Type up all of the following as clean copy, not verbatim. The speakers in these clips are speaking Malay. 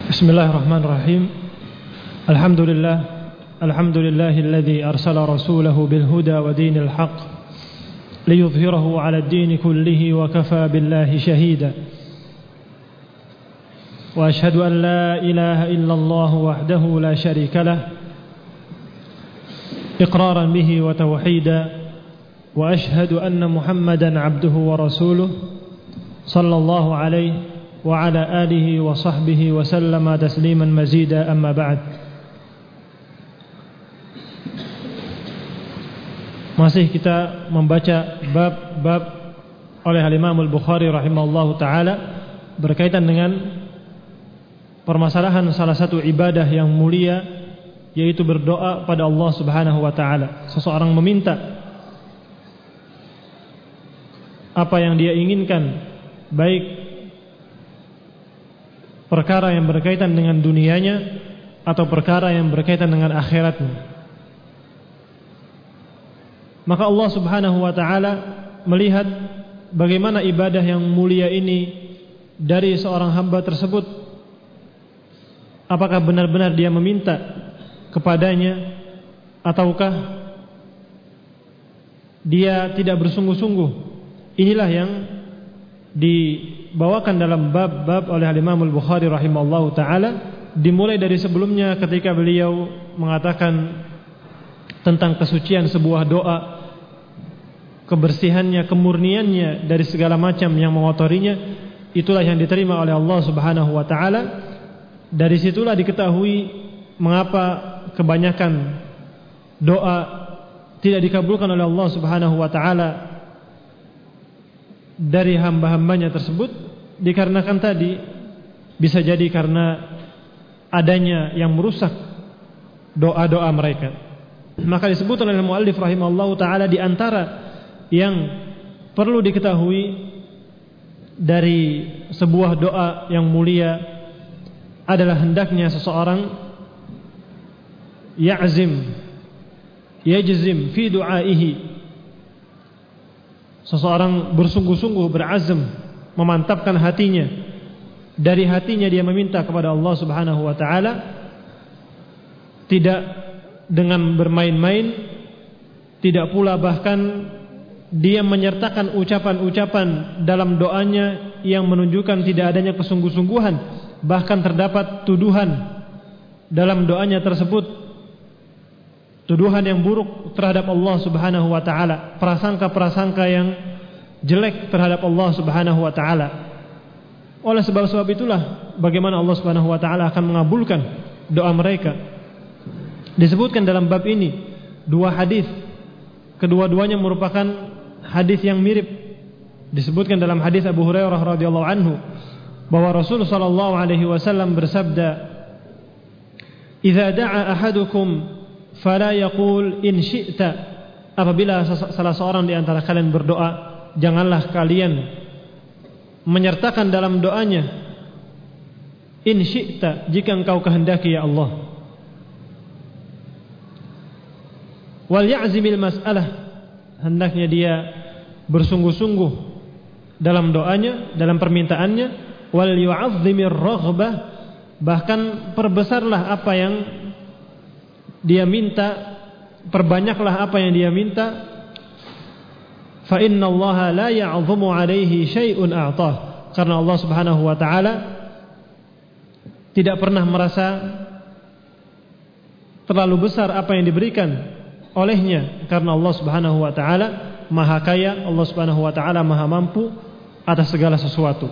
Bismillahirrahmanirrahim. Alhamdulillahilladzi arsala rasulahu bil huda wa dinil haqq liyudhhirahu 'alad din kullihi wa kafaa billahi shahida. Wa ashhadu an la ilaha illallah wahdahu la sharika lah iqraran bihi wa tauhida. Wa ashhadu anna Muhammadan 'abduhu wa rasuluh sallallahu alaihi wa ala alihi wa sahbihi wa sallama tasliman mazida, amma ba'd. Masih kita membaca bab-bab oleh Imam Al-Bukhari rahimahullahu taala berkaitan dengan permasalahan salah satu ibadah yang mulia, yaitu berdoa pada Allah Subhanahu wa taala. Seseorang meminta apa yang dia inginkan, baik perkara yang berkaitan dengan dunianya atau perkara yang berkaitan dengan akhiratnya. Maka Allah Subhanahu wa taala melihat bagaimana ibadah yang mulia ini dari seorang hamba tersebut, apakah benar-benar dia meminta kepadanya ataukah dia tidak bersungguh-sungguh. Inilah yang dibawakan dalam bab-bab oleh Imam Al-Bukhari rahimahullahu taala, dimulai dari sebelumnya ketika beliau mengatakan tentang kesucian sebuah doa, kebersihannya, kemurniannya dari segala macam yang mengotorinya. Itulah yang diterima oleh Allah Subhanahu wa taala. Dari situlah diketahui mengapa kebanyakan doa tidak dikabulkan oleh Allah Subhanahu wa taala dari hamba-hambanya tersebut, dikarenakan tadi bisa jadi karena adanya yang merusak doa-doa mereka. Maka disebut oleh muallif rahimahullahu taala di antara yang perlu diketahui dari sebuah doa yang mulia adalah hendaknya seseorang yajzim fi du'aihi. Seseorang bersungguh-sungguh, berazam, memantapkan hatinya. Dari hatinya dia meminta kepada Allah Subhanahu wa taala, tidak dengan bermain-main, tidak pula bahkan dia menyertakan ucapan-ucapan dalam doanya yang menunjukkan tidak adanya kesungguh-sungguhan, bahkan terdapat tuduhan dalam doanya tersebut, tuduhan yang buruk terhadap Allah Subhanahu wa taala, prasangka-prasangka yang jelek terhadap Allah Subhanahu wa taala. Oleh sebab itulah bagaimana Allah Subhanahu wa taala akan mengabulkan doa mereka. Disebutkan dalam bab ini dua hadis, kedua-duanya merupakan hadis yang mirip. Disebutkan dalam hadis Abu Hurairah radhiyallahu anhu bahwa Rasul sallallahu alaihi wasallam bersabda, "Idza da'a ahadukum fala yaqul in syi'ta." Apabila salah seorang di antara kalian berdoa, janganlah kalian menyertakan dalam doanya in syi'ta, jika engkau kehendaki ya Allah. Wal ya'zimil mas'alah, hendaknya dia bersungguh-sungguh dalam doanya, dalam permintaannya. Wal yu'azzimir raghbah, bahkan perbesarlah apa yang dia minta, perbanyaklah apa yang dia minta. Fa innallaha la ya'zumu 'alaihi syai'un a'tah, karena Allah Subhanahu wa taala tidak pernah merasa terlalu besar apa yang diberikan olehnya, karena Allah Subhanahu wa taala Maha Kaya, Allah Subhanahu wa taala Maha Mampu atas segala sesuatu.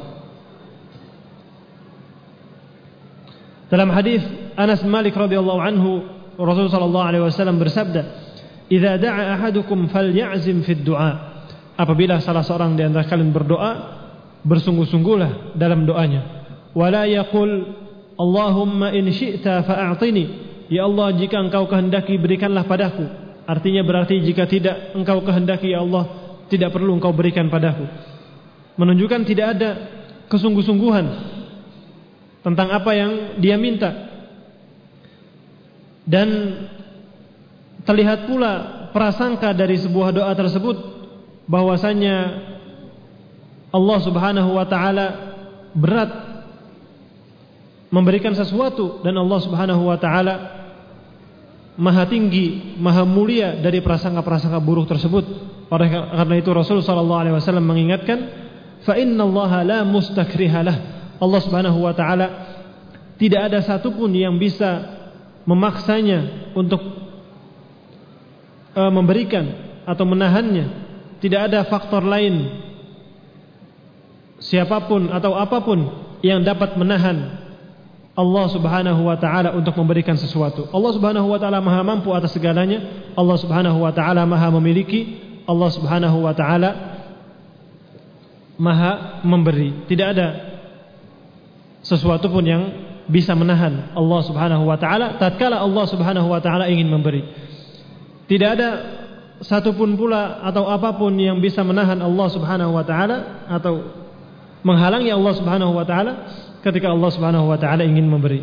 Dalam hadis Anas bin Malik radhiyallahu anhu, Rasulullah sallallahu alaihi wasallam bersabda, "Idza da'a ahadukum falyazim fid du'a." Apabila salah seorang di antara kalian berdoa, bersungguh-sungguhlah dalam doanya. Wala yaqul Allahumma in syi'ta fa'atini, ya Allah jika engkau kehendaki berikanlah padaku. Artinya berarti jika tidak engkau kehendaki ya Allah, tidak perlu engkau berikan padaku. Menunjukkan tidak ada kesungguh-sungguhan tentang apa yang dia minta. Dan terlihat pula prasangka dari sebuah doa tersebut bahwasanya Allah Subhanahu wa taala berat memberikan sesuatu, dan Allah Subhanahu wa taala Maha tinggi, Maha mulia dari prasangka-prasangka buruk tersebut. Oleh karena itu Rasul sallallahu alaihi wasallam mengingatkan, fa innallaha la mustakrihalah. Allah Subhanahu wa taala tidak ada satupun yang bisa memaksanya untuk memberikan atau menahannya. Tidak ada faktor lain, siapapun atau apapun yang dapat menahan Allah Subhanahu wa taala untuk memberikan sesuatu. Allah Subhanahu wa taala Maha mampu atas segalanya. Allah Subhanahu wa taala Maha memiliki. Allah Subhanahu wa taala Maha memberi. Tidak ada sesuatu pun yang bisa menahan Allah Subhanahu wa taala tatkala Allah Subhanahu wa taala ingin memberi. Tidak ada satupun pula atau apapun yang bisa menahan Allah Subhanahu wa taala atau menghalangi Allah Subhanahu wa taala ketika Allah Subhanahu wa taala ingin memberi.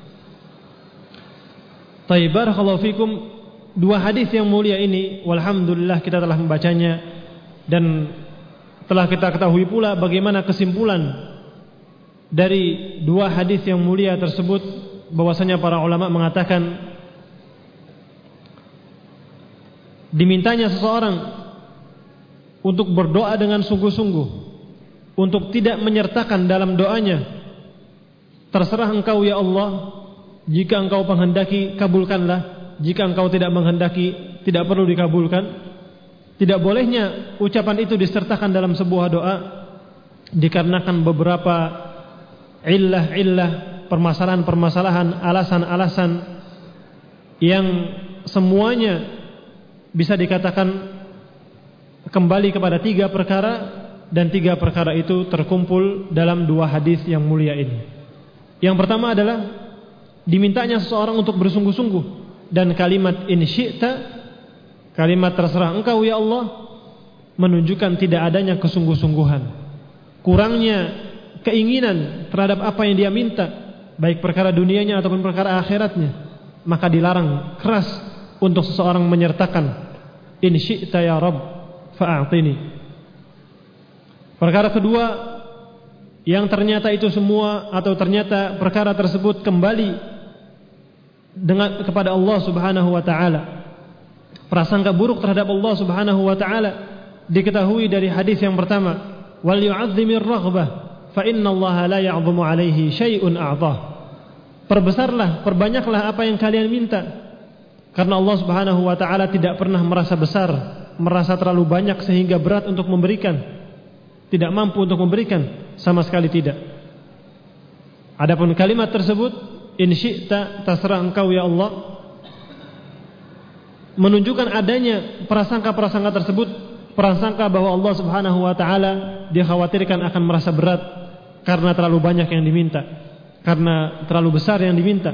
Taib, barakallahu fikum. Dua hadis yang mulia ini, walhamdulillah kita telah membacanya, dan telah kita ketahui pula bagaimana kesimpulan dari dua hadis yang mulia tersebut, bahwasanya para ulama mengatakan dimintanya seseorang untuk berdoa dengan sungguh-sungguh, untuk tidak menyertakan dalam doanya, terserah engkau ya Allah, jika engkau menghendaki kabulkanlah, jika engkau tidak menghendaki tidak perlu dikabulkan. Tidak bolehnya ucapan itu disertakan dalam sebuah doa dikarenakan beberapa illah, permasalahan-permasalahan, alasan-alasan yang semuanya bisa dikatakan kembali kepada tiga perkara, dan tiga perkara itu terkumpul dalam dua hadis yang mulia ini. Yang pertama adalah dimintanya seseorang untuk bersungguh-sungguh, dan kalimat in syi'ta, kalimat terserah engkau ya Allah, menunjukkan tidak adanya kesungguh-sungguhan, kurangnya keinginan terhadap apa yang dia minta, baik perkara dunianya ataupun perkara akhiratnya. Maka dilarang keras untuk seseorang menyertakan in syi'ta ya Rabb fa'atini. Perkara kedua, yang ternyata itu semua atau ternyata perkara tersebut kembali kepada Allah Subhanahu wa taala, prasangka buruk terhadap Allah Subhanahu wa taala diketahui dari hadis yang pertama, wal yu'azzimir raghbah fa innallaha la ya'dhamu 'alaihi syai'un a'dhah. Perbesarlah, perbanyaklah apa yang kalian minta, karena Allah Subhanahu wa taala tidak pernah merasa besar, merasa terlalu banyak sehingga berat untuk memberikan, tidak mampu untuk memberikan, sama sekali tidak. Adapun kalimat tersebut in syi'ta, terserah engkau ya Allah, menunjukkan adanya prasangka-prasangka tersebut, prasangka bahwa Allah Subhanahu wa taala dikhawatirkan akan merasa berat karena terlalu banyak yang diminta, karena terlalu besar yang diminta.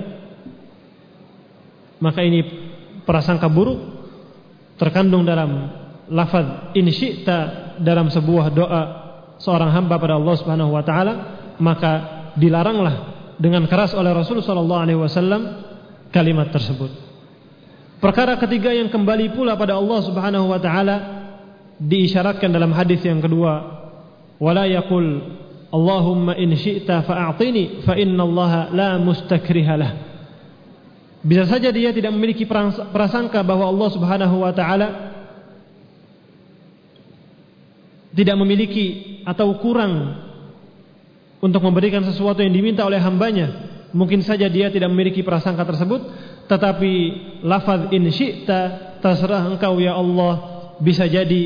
Maka ini prasangka buruk terkandung dalam lafaz in syi'ta dalam sebuah doa seorang hamba pada Allah Subhanahu wa taala, maka dilaranglah dengan keras oleh Rasul sallallahu alaihi wasallam kalimat tersebut. Perkara ketiga yang kembali pula pada Allah Subhanahu wa taala diisyaratkan dalam hadis yang kedua, wala yaqul Allahumma in syi'ta fa'atini fa innallaha la mustakrihalah. Bisa saja dia tidak memiliki prasangka bahwa Allah Subhanahu wa taala tidak memiliki atau kurang untuk memberikan sesuatu yang diminta oleh hambanya. Mungkin saja dia tidak memiliki prasangka tersebut, tetapi lafaz in syi'ta, terserah engkau ya Allah, bisa jadi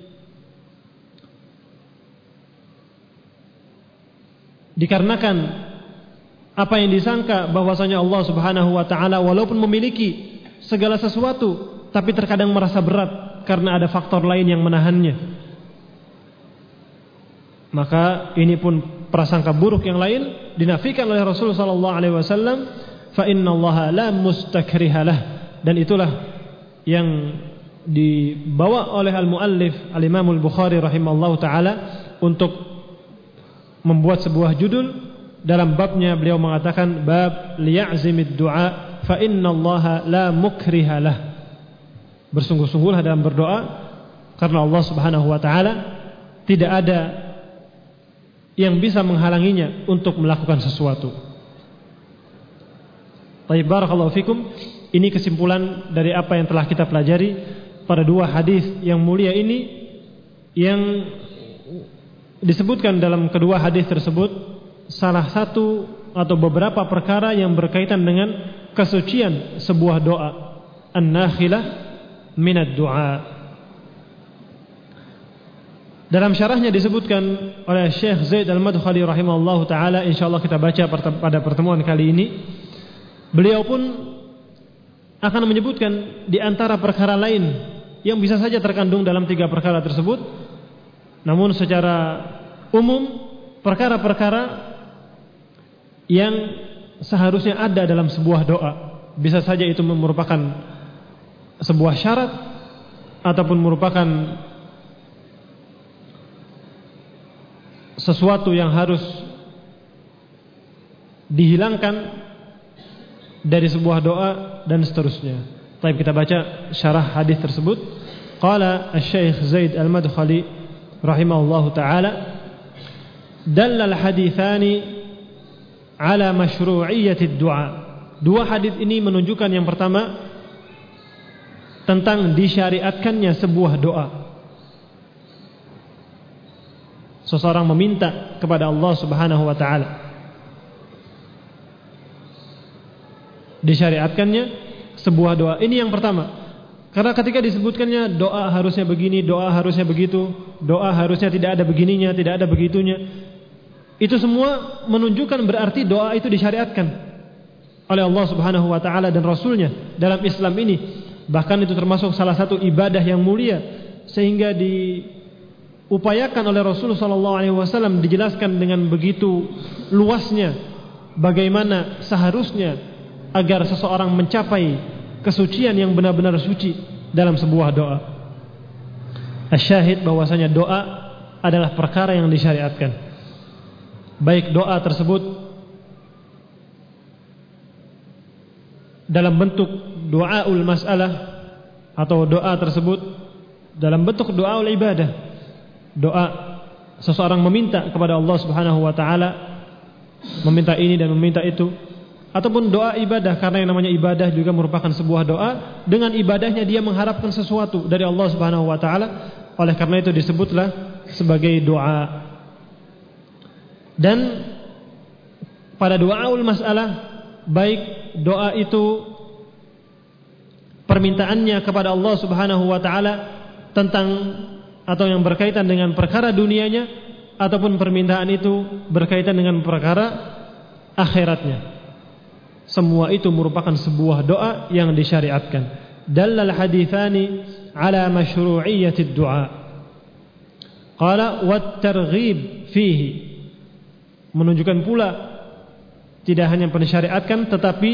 dikarenakan apa yang disangka bahwasanya Allah Subhanahu wa taala walaupun memiliki segala sesuatu, tapi terkadang merasa berat karena ada faktor lain yang menahannya. Maka ini pun prasangka buruk yang lain dinafikan oleh Rasulullah sallallahu alaihi wasallam, fa innallaha la mustakrihalah. Dan itulah yang dibawa oleh al-muallif al-Imam al-Bukhari rahimallahu taala untuk membuat sebuah judul dalam babnya. Beliau mengatakan bab liya'zimid du'a fa innallaha la mukrihalah. Bersungguh-sungguhlah dalam berdoa karena Allah Subhanahu wa taala tidak ada yang bisa menghalanginya untuk melakukan sesuatu. Baik, barakallahu fikum. Ini kesimpulan dari apa yang telah kita pelajari pada dua hadis yang mulia ini, yang disebutkan dalam kedua hadis tersebut salah satu atau beberapa perkara yang berkaitan dengan kesucian sebuah doa. An-nakhilah minad du'a. Dalam syarahnya disebutkan oleh Syekh Zaid Al-Madkhali rahimahullahu taala, insyaallah kita baca pada pertemuan kali ini. Beliau pun akan menyebutkan di antara perkara lain yang bisa saja terkandung dalam tiga perkara tersebut. Namun secara umum perkara-perkara yang seharusnya ada dalam sebuah doa, bisa saja itu merupakan sebuah syarat ataupun merupakan sesuatu yang harus dihilangkan dari sebuah doa dan seterusnya. Baik, kita baca syarah hadis tersebut. Qala Asy-Syaikh Zaid Al-Madkhali rahimahullahu taala, dallal haditsani ala masyru'iyyatid du'a. Dua hadis ini menunjukkan yang pertama tentang disyariatkannya sebuah doa. Seseorang meminta kepada Allah Subhanahu wa taala. Disyariatkannya sebuah doa. Ini yang pertama. Karena ketika disebutkannya doa harusnya begini, doa harusnya begitu, doa harusnya tidak ada begininya, tidak ada begitunya, itu semua menunjukkan berarti doa itu disyariatkan oleh Allah Subhanahu wa taala dan Rasulnya dalam Islam ini. Bahkan itu termasuk salah satu ibadah yang mulia, sehingga diupayakan oleh Rasulullah SAW, dijelaskan dengan begitu luasnya bagaimana seharusnya agar seseorang mencapai kesucian yang benar-benar suci dalam sebuah doa. Asyahid bahwasanya doa adalah perkara yang disyariatkan. Baik doa tersebut dalam bentuk doaul mas'alah atau doa tersebut dalam bentuk doaul ibadah. Doa seseorang meminta kepada Allah Subhanahu wa taala, meminta ini dan meminta itu, ataupun doa ibadah, karena yang namanya ibadah juga merupakan sebuah doa. Dengan ibadahnya dia mengharapkan sesuatu dari Allah Subhanahu wa taala, oleh karena itu disebutlah sebagai doa. Dan pada doaul masalah, baik doa itu permintaannya kepada Allah Subhanahu wa taala tentang atau yang berkaitan dengan perkara dunianya, ataupun permintaan itu berkaitan dengan perkara akhiratnya, semua itu merupakan sebuah doa yang disyariatkan. Dallal haditsani ala masyru'iyyatid du'a. Qala wat targhib fihi, menunjukkan pula tidak hanya pensyariatkan tetapi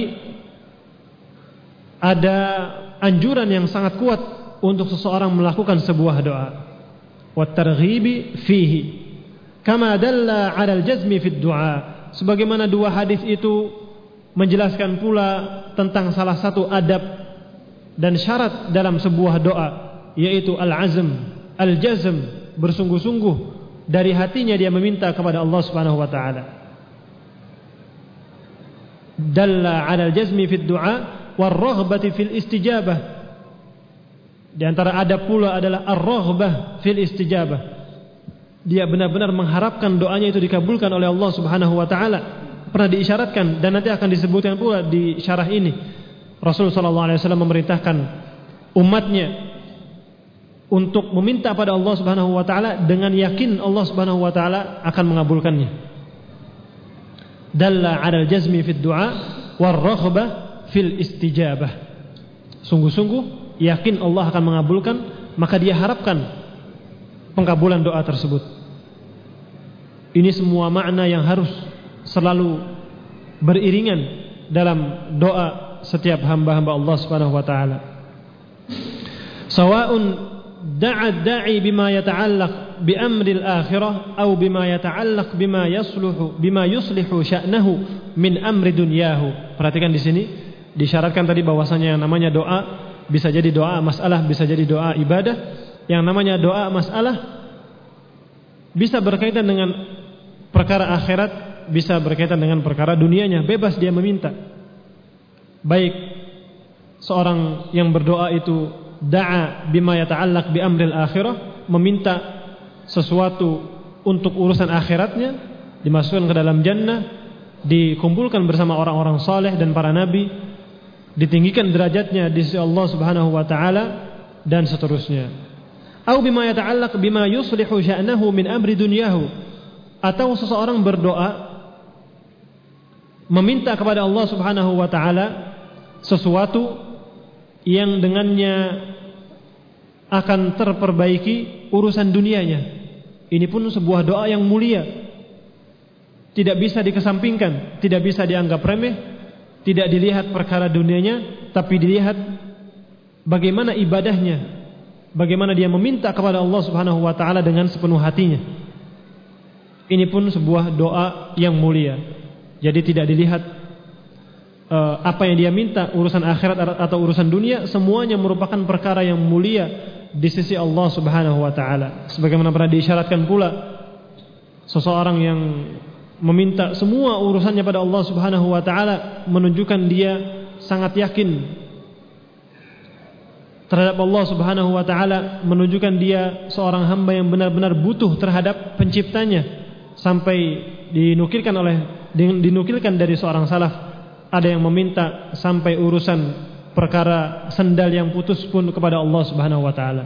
ada anjuran yang sangat kuat untuk seseorang melakukan sebuah doa. Wat targhibi fihi kama dalla ala al-jazmi fid du'a, sebagaimana dua hadis itu menjelaskan pula tentang salah satu adab dan syarat dalam sebuah doa, yaitu al-azm, al-jazm, bersungguh-sungguh dari hatinya dia meminta kepada Allah Subhanahu wa taala. Dalla 'ala al-jazmi fid du'a war-raghbati fil istijabah. Di antara adab pula adalah ar-raghbah fil istijabah. Dia benar-benar mengharapkan doanya itu dikabulkan oleh Allah Subhanahu wa taala. Pernah diisyaratkan dan nanti akan disebutkan pula di syarah ini. Rasulullah sallallahu alaihi wasallam memerintahkan umatnya untuk meminta pada Allah Subhanahu wa taala dengan yakin Allah Subhanahu wa taala akan mengabulkannya. Dalla 'alal jazmi fid du'a war raghbah fil istijabah. Sungguh-sungguh yakin Allah akan mengabulkan, maka dia harapkan pengkabulan doa tersebut. Ini semua makna yang harus selalu beriringan dalam doa setiap hamba-hamba Allah Subhanahu wa taala. Sawa'un da'a da'i bima yata'allaq bi amri al-akhirah aw bima yata'allaq bima yuslihu sya'nahu min amri dunyahu. Perhatikan di sini disyaratkan tadi bahwasanya yang namanya doa bisa jadi doa masalah, bisa jadi doa ibadah. Yang namanya doa masalah bisa berkaitan dengan perkara akhirat, bisa berkaitan dengan perkara dunianya, bebas dia meminta. baik seorang yang berdoa itu da'a bima yata'allaq bi amril akhirah, meminta sesuatu untuk urusan akhiratnya, dimasukkan ke dalam jannah, dikumpulkan bersama orang-orang saleh dan para nabi, ditinggikan derajatnya di sisi Allah Subhanahu wa taala, dan seterusnya. Atau bima yata'allaq bima yuslihu sya'nahu min amri dunyahu, atau seseorang berdoa meminta kepada Allah Subhanahu wa taala sesuatu yang dengannya akan terperbaiki urusan dunianya. Ini pun sebuah doa yang mulia, tidak bisa dikesampingkan, tidak bisa dianggap remeh, tidak dilihat perkara dunianya, tapi dilihat bagaimana ibadahnya, bagaimana dia meminta kepada Allah Subhanahu wa taala dengan sepenuh hatinya. Ini pun sebuah doa yang mulia. Jadi tidak dilihat apa yang dia minta, urusan akhirat atau urusan dunia, semuanya merupakan perkara yang mulia di sisi Allah Subhanahu wa taala. Sebagaimana pernah diisyaratkan pula, seseorang yang meminta semua urusannya pada Allah Subhanahu wa taala menunjukkan dia sangat yakin terhadap Allah Subhanahu wa taala, menunjukkan dia seorang hamba yang benar-benar butuh terhadap penciptanya. Sampai dinukilkan dari seorang salaf, ada yang meminta sampai urusan perkara sendal yang putus pun kepada Allah Subhanahu wa taala.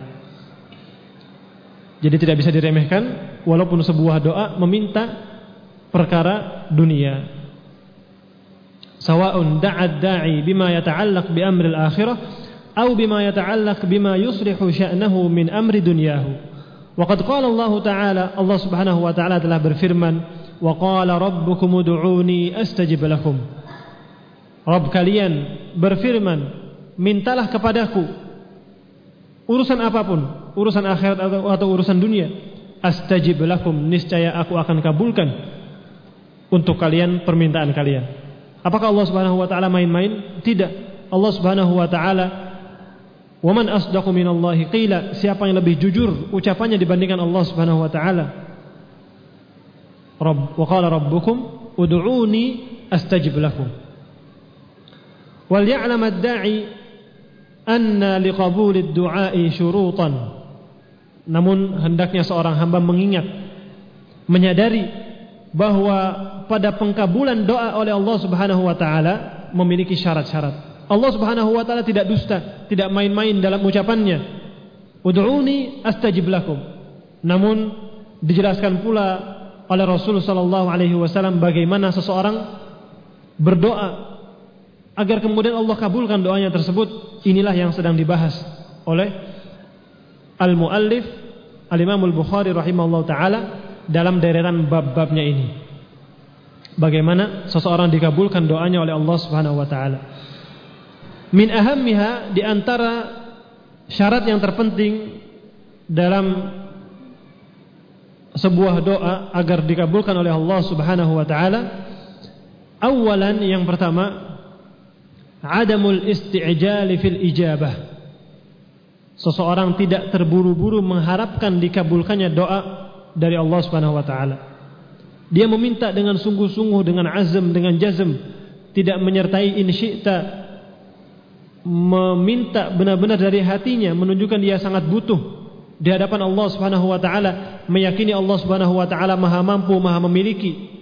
Jadi tidak bisa diremehkan, walaupun sebuah doa meminta perkara dunia. Sawa'un da'ad da'i bima yata'allaq bi amri al-akhirah aw bima yata'allaq bima yuslihu sya'nahu min amri dunyahu. Waqad qala Allah Ta'ala, Allah Subhanahu wa taala telah berfirman, wa qala rabbukum ud'uni astajib lakum. Rabb kalian berfirman, mintalah kepadaku urusan apapun, urusan akhirat atau urusan dunia, astajib lakum, niscaya aku akan kabulkan untuk kalian permintaan kalian. Apakah Allah Subhanahu wa taala main-main? Tidak. Allah Subhanahu wa taala, wa man asdaqu minallahi qila, siapa yang lebih jujur ucapannya dibandingkan Allah Subhanahu wa taala? Wa qala rabbukum ud'uni astajib lakum. Wal ya'lam ad-da'i anna liqabuli ad-du'a'i syurutan. Namun hendaknya seorang hamba mengingat, menyadari bahwa pada pengkabulan doa oleh Allah Subhanahu wa taala memiliki syarat-syarat. Allah Subhanahu wa taala tidak dusta, tidak main-main dalam ucapannya. Ud'uni astajib lakum. Namun dijelaskan pula oleh Rasul sallallahu alaihi wasallam bagaimana seseorang berdoa agar kemudian Allah kabulkan doanya tersebut. Inilah yang sedang dibahas oleh al-muallif al-Imam al-Bukhari rahimahullahu taala dalam deretan bab-babnya ini. Bagaimana seseorang dikabulkan doanya oleh Allah Subhanahu wa taala. Min ahammiha, di antara syarat yang terpenting dalam sebuah doa agar dikabulkan oleh Allah Subhanahu wa taala, awalan, yang pertama, adamul isti'jal fil ijabah. Seseorang tidak terburu-buru mengharapkan dikabulkannya doa dari Allah Subhanahu wa taala. Dia meminta dengan sungguh-sungguh, dengan azam, dengan jazm, tidak menyertai in syi'ta, meminta benar-benar dari hatinya, menunjukkan dia sangat butuh di hadapan Allah Subhanahu wa taala, meyakini Allah Subhanahu wa taala Maha mampu, Maha memiliki.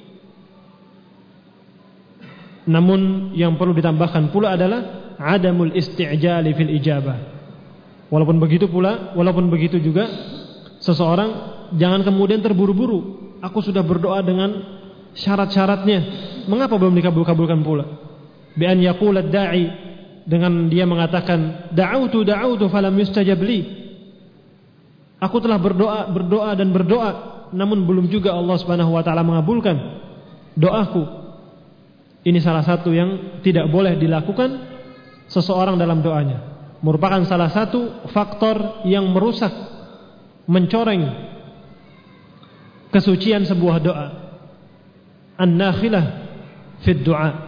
Namun yang perlu ditambahkan pula adalah adamul isti'jal fil ijabah. Walaupun begitu juga seseorang jangan kemudian terburu-buru. Aku sudah berdoa dengan syarat-syaratnya, mengapa belum dikabulkan pula? Bi an yaqul ad-da'i, dengan dia mengatakan da'autu falam yustajab li. Aku telah berdoa dan berdoa, namun belum juga Allah Subhanahu wa taala mengabulkan doaku. Ini salah satu yang tidak boleh dilakukan seseorang dalam doanya. Merupakan salah satu faktor yang merusak, mencoreng kesucian sebuah doa. An-nakhilah fid du'a.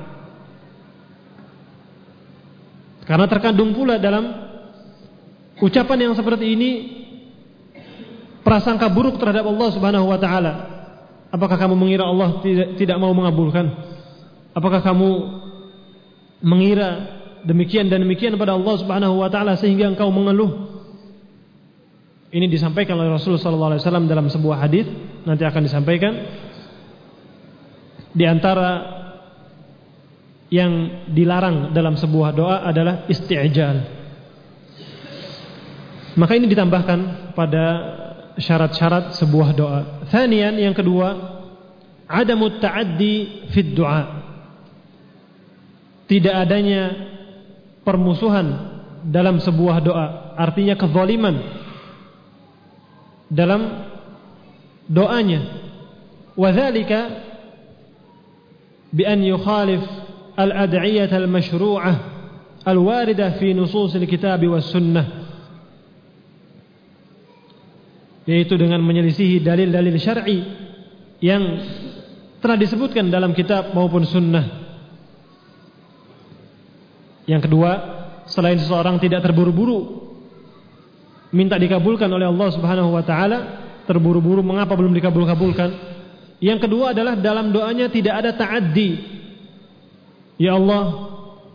Karena terkandung pula dalam ucapan yang seperti ini prasangka buruk terhadap Allah Subhanahu wa taala. Apakah kamu mengira Allah tidak mau mengabulkan? Apakah kamu mengira demikian dan demikian pada Allah Subhanahu wa taala sehingga engkau mengeluh. Ini disampaikan oleh Rasulullah sallallahu alaihi wasallam dalam sebuah hadis, nanti akan disampaikan. Di antara yang dilarang dalam sebuah doa adalah isti'jal. Maka ini ditambahkan pada syarat-syarat sebuah doa. Tsaniyan, yang kedua, adamut ta'addi fid du'a. Tidak adanya permusuhan dalam sebuah doa, artinya kezaliman dalam doanya. Wa dzalika bi an yukhalif al-ad'iyah al-mashru'ah al-waridah fi nusus al-kitab was sunnah, yaitu dengan menyelisihi dalil-dalil syar'i yang telah disebutkan dalam kitab maupun sunnah. Yang kedua, selain seseorang tidak terburu-buru minta dikabulkan oleh Allah Subhanahu wa taala, terburu-buru mengapa belum dikabul-kabulkan. Yang kedua adalah dalam doanya tidak ada ta'addi. Ya Allah,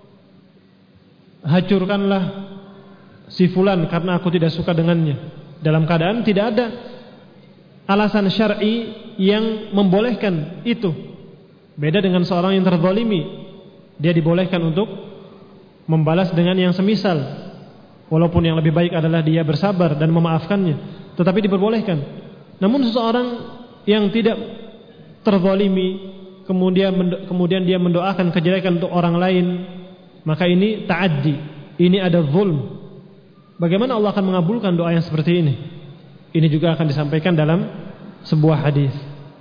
hancurkanlah si fulan karena aku tidak suka dengannya. Dalam keadaan tidak ada alasan syar'i yang membolehkan itu. Beda dengan seorang yang terzalimi, dia dibolehkan untuk membalas dengan yang semisal, walaupun yang lebih baik adalah dia bersabar dan memaafkannya, tetapi diperbolehkan. Namun seseorang yang tidak terzalimi kemudian dia mendoakan kejelekan untuk orang lain, maka ini ta'addi, ini ada zulm. Bagaimana Allah akan mengabulkan doa yang seperti ini? Ini juga akan disampaikan dalam sebuah hadis.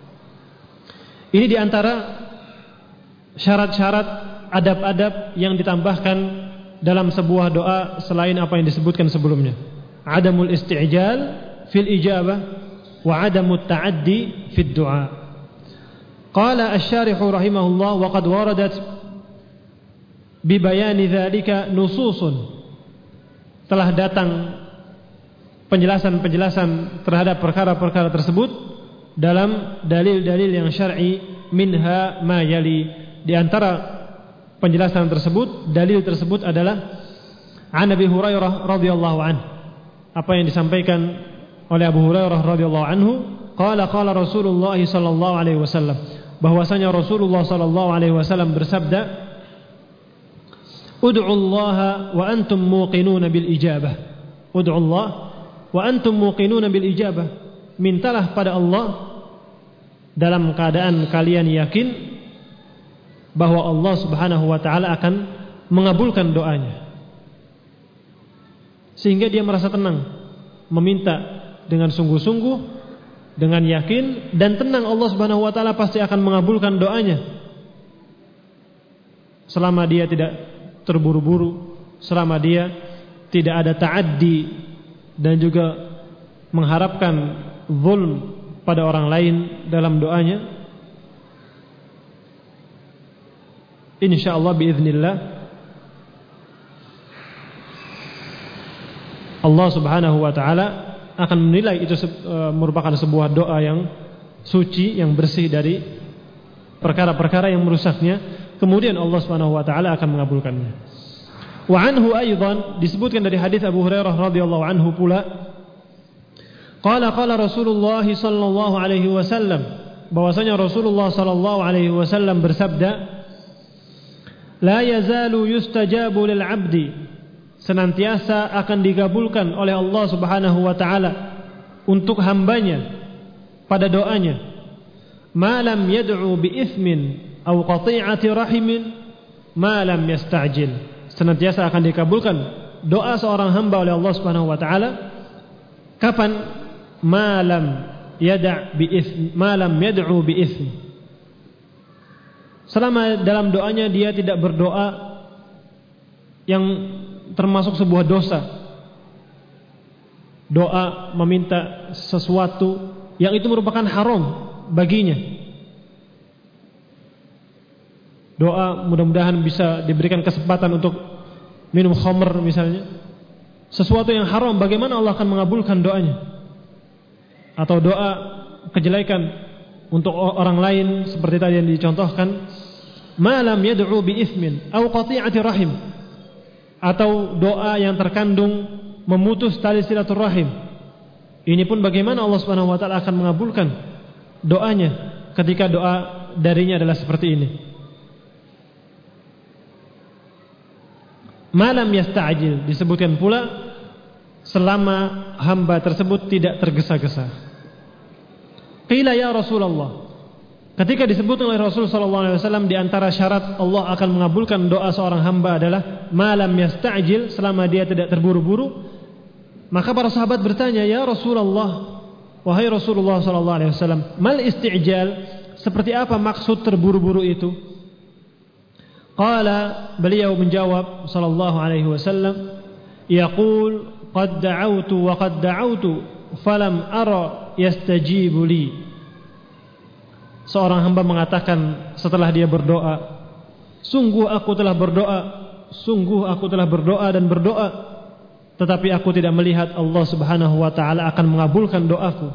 Ini diantara syarat-syarat, adab-adab yang ditambahkan dalam sebuah doa selain apa yang disebutkan sebelumnya. Adamul isti'jal fil ijabah wa adamut ta'addi fid du'a. Qala asy-syarih rahimahullah wa qad waradat bi bayani dzalika nususun. Telah datang penjelasan-penjelasan terhadap perkara-perkara tersebut dalam dalil-dalil yang syar'i, minha ma yali. Di antara penjelasan tersebut, dalil tersebut adalah an Abi Hurairah radhiyallahu anhu. Apa yang disampaikan oleh Abu Hurairah radhiyallahu anhu, qala Rasulullah sallallahu alaihi wasallam, bahwasanya Rasulullah sallallahu alaihi wasallam bersabda, ud'u Allah wa antum muqinuna bil ijabah. Ud'u Allah wa antum muqinuna bil ijabah. Mintalah pada Allah dalam keadaan kalian yakin bahwa Allah Subhanahu wa taala akan mengabulkan doanya. Sehingga dia merasa tenang, meminta dengan sungguh-sungguh, dengan yakin dan tenang, Allah Subhanahu wa taala pasti akan mengabulkan doanya. Selama dia tidak terburu-buru, selama dia tidak ada ta'addi dan juga mengharapkan zulm pada orang lain dalam doanya, insyaallah biiznillah Allah Subhanahu wa taala akan menilai itu merupakan sebuah doa yang suci, yang bersih dari perkara-perkara yang merusaknya. Kemudian Allah Subhanahu wa taala akan mengabulkannya. Wa anhu aidan, disebutkan dari hadis Abu Hurairah radhiyallahu anhu pula, qala Rasulullah sallallahu alaihi wasallam, bahwasanya Rasulullah sallallahu alaihi wasallam bersabda, la yazalu yustajabu lil 'abdi, senantiasa akan dikabulkan oleh Allah Subhanahu wa taala untuk hambanya pada doanya, ma lam yad'u bi itsmin aw qati'ati rahimin ma lam yasta'jil. Senantiasa akan dikabulkan doa seorang hamba oleh Allah Subhanahu wa taala kapan? Ma lam yad'u bi itsm. Selama dalam doanya dia tidak berdoa yang termasuk sebuah dosa. Doa meminta sesuatu yang itu merupakan haram baginya. Doa mudah-mudahan bisa diberikan kesempatan untuk minum khamr misalnya, sesuatu yang haram, bagaimana Allah akan mengabulkan doanya? Atau doa kejelekan untuk orang lain seperti tadi yang dicontohkan, ma lam yad'u bi itsmin aw qati'ati rahim, atau doa yang terkandung memutus tali silaturahim. Ini pun bagaimana Allah Subhanahu wa taala akan mengabulkan doanya ketika doa darinya adalah seperti ini. Malam yasta'jil, disebutkan pula selama hamba tersebut tidak tergesa-gesa. Qila ya Rasulullah, ketika disebutkan oleh Rasul sallallahu alaihi wasallam di antara syarat Allah akan mengabulkan doa seorang hamba adalah malam yasta'jil, selama dia tidak terburu-buru. Maka para sahabat bertanya, ya Rasulullah, wahai Rasulullah sallallahu alaihi wasallam, mal isti'jal, seperti apa maksud terburu-buru itu? Qala, beliau menjawab sallallahu alaihi wasallam, yaqul qad da'awtu wa qad da'awtu falam ara yastajibu li. Seorang hamba mengatakan setelah dia berdoa, sungguh aku telah berdoa, sungguh aku telah berdoa dan berdoa, tetapi aku tidak melihat Allah Subhanahu wa taala akan mengabulkan doaku.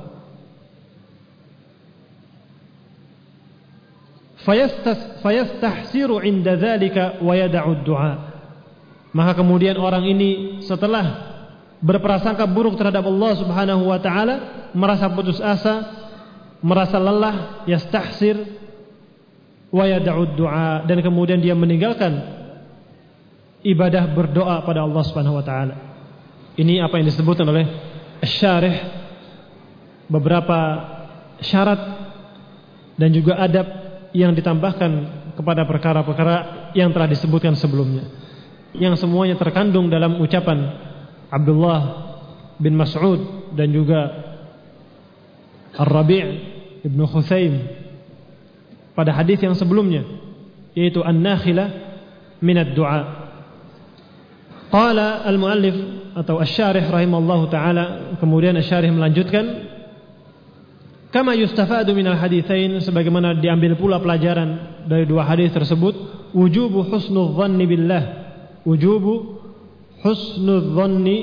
Fayastahsiru 'inda dzalika wa yad'u ad-du'a. Maka kemudian orang ini setelah berprasangka buruk terhadap Allah Subhanahu wa taala, merasa putus asa, merasa lelah, yastahsir wa yad'u ad-du'a, dan kemudian dia meninggalkan ibadah berdoa pada Allah Subhanahu wa taala. Ini apa yang disebutkan oleh Asy-Syarih, beberapa syarat dan juga adab yang ditambahkan kepada perkara-perkara yang telah disebutkan sebelumnya, yang semuanya terkandung dalam ucapan Abdullah bin Mas'ud dan juga Ar-Rabi' ibn Khusaim pada hadis yang sebelumnya, yaitu an-nakhilah min ad-du'a. Qala al-muallif atau asy-syarih rahimallahu taala, kemudian asy-syarih melanjutkan, kama yustafadu minal haditsain, sebagaimana diambil pula pelajaran dari dua hadis tersebut, wujubu husnul dhanni billah, wujub husnul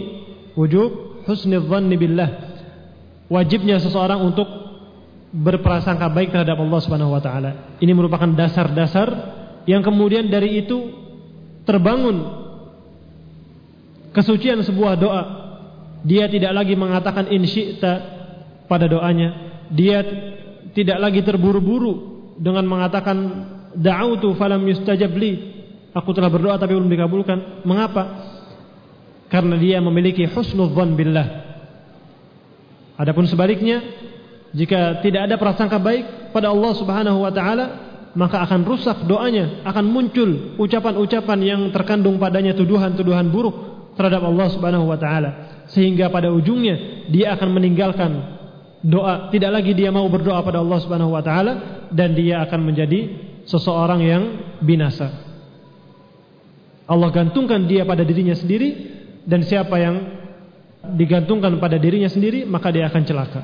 dhanni billah, wajibnya seseorang untuk berprasangka baik terhadap Allah Subhanahu wa taala. Ini merupakan dasar-dasar yang kemudian dari itu terbangun kesucian sebuah doa. Dia tidak lagi mengatakan in syi'ta pada doanya. Dia tidak lagi terburu-buru dengan mengatakan da'autu falam yustajab li, aku telah berdoa tapi belum dikabulkan. Mengapa? Karena dia memiliki husnul dzan billah. Adapun sebaliknya, jika tidak ada prasangka baik pada Allah Subhanahu wa taala, maka akan rusak doanya, akan muncul ucapan-ucapan yang terkandung padanya tuduhan-tuduhan buruk terhadap Allah Subhanahu wa taala, sehingga pada ujungnya dia akan meninggalkan doa, tidak lagi dia mau berdoa pada Allah Subhanahu wa taala, dan dia akan menjadi seseorang yang binasa. Allah gantungkan dia pada dirinya sendiri, dan siapa yang digantungkan pada dirinya sendiri maka dia akan celaka.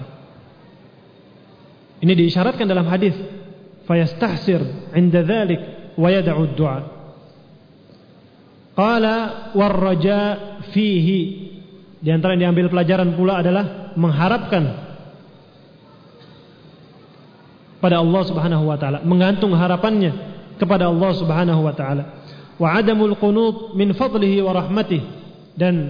Ini diisyaratkan dalam hadis, fayastahsir 'inda dzalik wa yad'u ad-du'a. Qala war-raja fihi, di antara yang diambil pelajaran pula adalah mengharapkan pada Allah Subhanahu wa taala, menggantung harapannya kepada Allah Subhanahu wa taala. Wa adamul qunut min fadlihi wa rahmatih, dan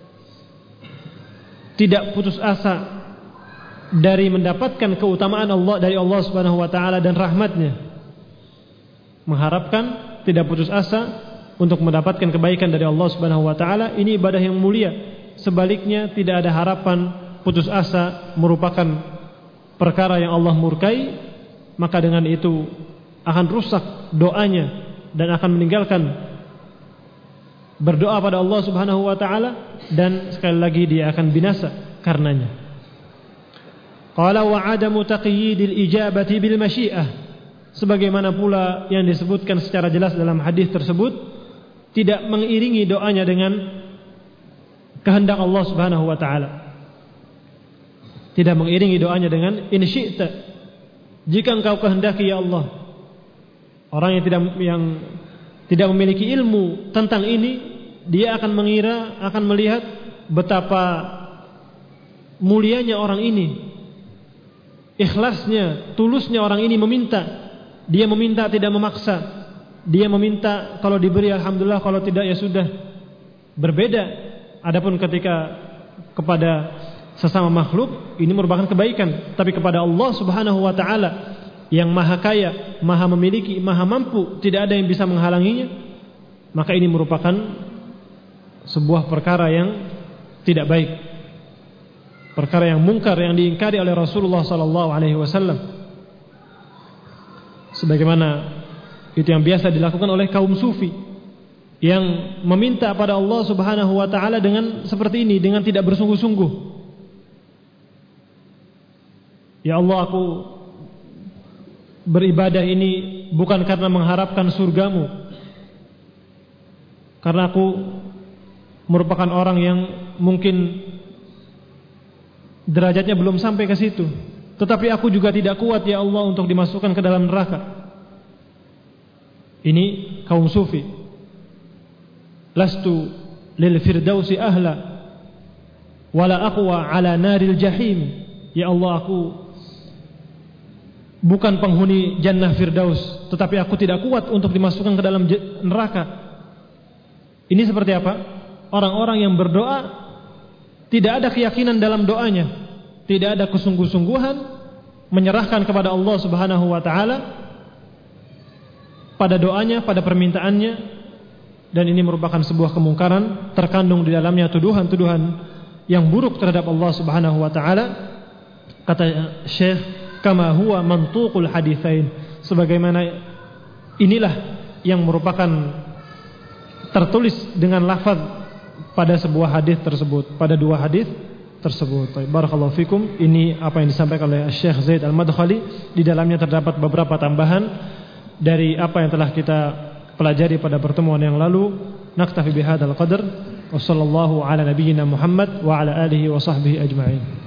tidak putus asa dari mendapatkan keutamaan Allah dari Allah Subhanahu wa taala dan rahmatnya. Mengharapkan, tidak putus asa untuk mendapatkan kebaikan dari Allah Subhanahu wa taala, ini ibadah yang mulia. Sebaliknya, tidak ada harapan, putus asa merupakan perkara yang Allah murkai, maka dengan itu akan rusak doanya dan akan meninggalkan berdoa pada Allah Subhanahu wa taala, dan sekali lagi dia akan binasa karenanya. Qala wa adamu taqyidil ijabati bil masyiah, sebagaimana pula yang disebutkan secara jelas dalam hadis tersebut, tidak mengiringi doanya dengan kehendak Allah Subhanahu wa taala. Tidak mengiringi doanya dengan in syi'ta, jika engkau kehendaki ya Allah. Orang yang tidak memiliki ilmu tentang ini, dia akan mengira, akan melihat betapa mulianya orang ini, ikhlasnya, tulusnya orang ini meminta. Dia meminta tidak memaksa. Dia meminta, kalau diberi alhamdulillah, kalau tidak ya sudah. berbeda. Adapun ketika kepada sesama makhluk ini merupakan kebaikan, tapi kepada Allah Subhanahu wa taala yang Maha Kaya, Maha memiliki, Maha mampu, tidak ada yang bisa menghalanginya, maka ini merupakan sebuah perkara yang tidak baik, perkara yang mungkar yang diingkari oleh Rasulullah sallallahu alaihi wasallam. Sebagaimana itu yang biasa dilakukan oleh kaum sufi yang meminta pada Allah Subhanahu wa taala dengan seperti ini, dengan tidak bersungguh-sungguh. Ya Allah, aku beribadah ini bukan karena mengharapkan surgamu, karena aku merupakan orang yang mungkin derajatnya belum sampai ke situ, tetapi aku juga tidak kuat ya Allah untuk dimasukkan ke dalam neraka. Ini kaum sufi. Lastu lil firdausi ahla wala aqwa ala naril jahim. Ya Allah, aku bukan penghuni jannah firdaus, tetapi aku tidak kuat untuk dimasukkan ke dalam neraka. Ini seperti apa? Orang-orang yang berdoa tidak ada keyakinan dalam doanya, tidak ada kesungguh-sungguhan menyerahkan kepada Allah Subhanahu wa taala pada doanya, pada permintaannya, dan ini merupakan sebuah kemungkaran, terkandung di dalamnya tuduhan-tuduhan yang buruk terhadap Allah Subhanahu wa taala. Kata Syekh, kama huwa mantuqul haditsain, sebagaimana inilah yang merupakan tertulis dengan lafaz pada sebuah hadis tersebut, pada dua hadis tersebut. Barakallahu fikum. Ini apa yang disampaikan oleh Syekh Zaid Al-Madkhali. Di dalamnya terdapat beberapa tambahan dari apa yang telah kita pelajari pada pertemuan yang lalu. Naktafi bihadzal qadar. Wassallallahu ala nabiyyina Muhammad wa ala alihi wa sahbihi ajma'in.